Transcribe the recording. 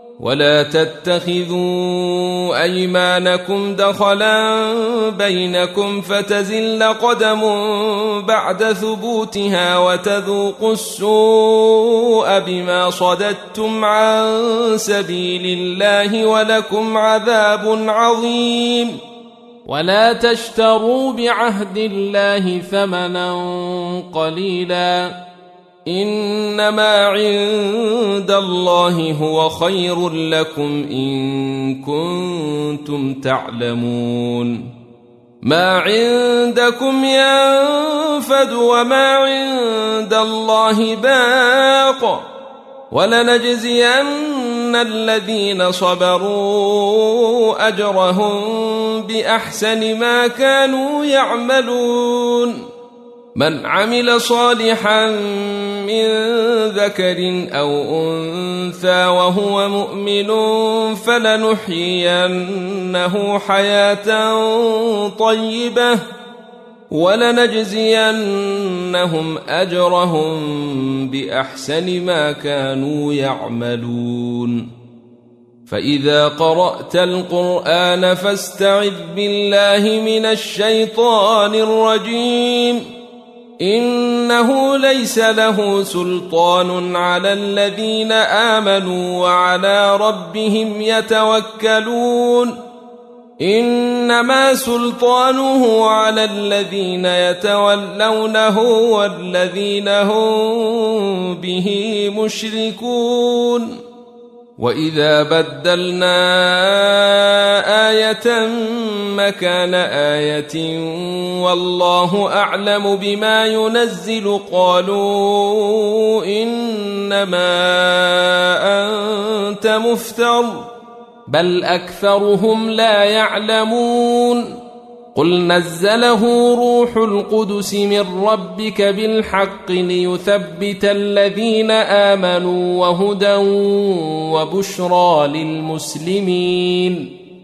ولا تتخذوا أيمانكم دخلا بينكم فتزل قدم بعد ثبوتها وتذوقوا السوء بما صددتم عن سبيل الله ولكم عذاب عظيم. ولا تشتروا بعهد الله ثمنا قليلا إنما عند الله هو خير لكم إن كنتم تعلمون. ما عندكم ينفد وما عند الله باق ولنجزين الذين صبروا أجرهم بأحسن ما كانوا يعملون. من عمل صالحا من ذكر أو أنثى وهو مؤمن فلنحيينه حياة طيبة ولنجزينهم أجرهم بأحسن ما كانوا يعملون. فإذا قرأت القرآن فاستعذ بالله من الشيطان الرجيم إنه ليس له سلطان على الذين آمنوا وعلى ربهم يتوكلون. إنما سلطانه على الذين يتولونه والذين هم به مشركون. وإذا بدلنا آية مكان آية والله أعلم بما ينزل قالوا إنما أنت مفتر بل أكثرهم لا يعلمون. قل نزله روح القدس من ربك بالحق ليثبت الذين آمنوا وهدى وبشرى للمسلمين.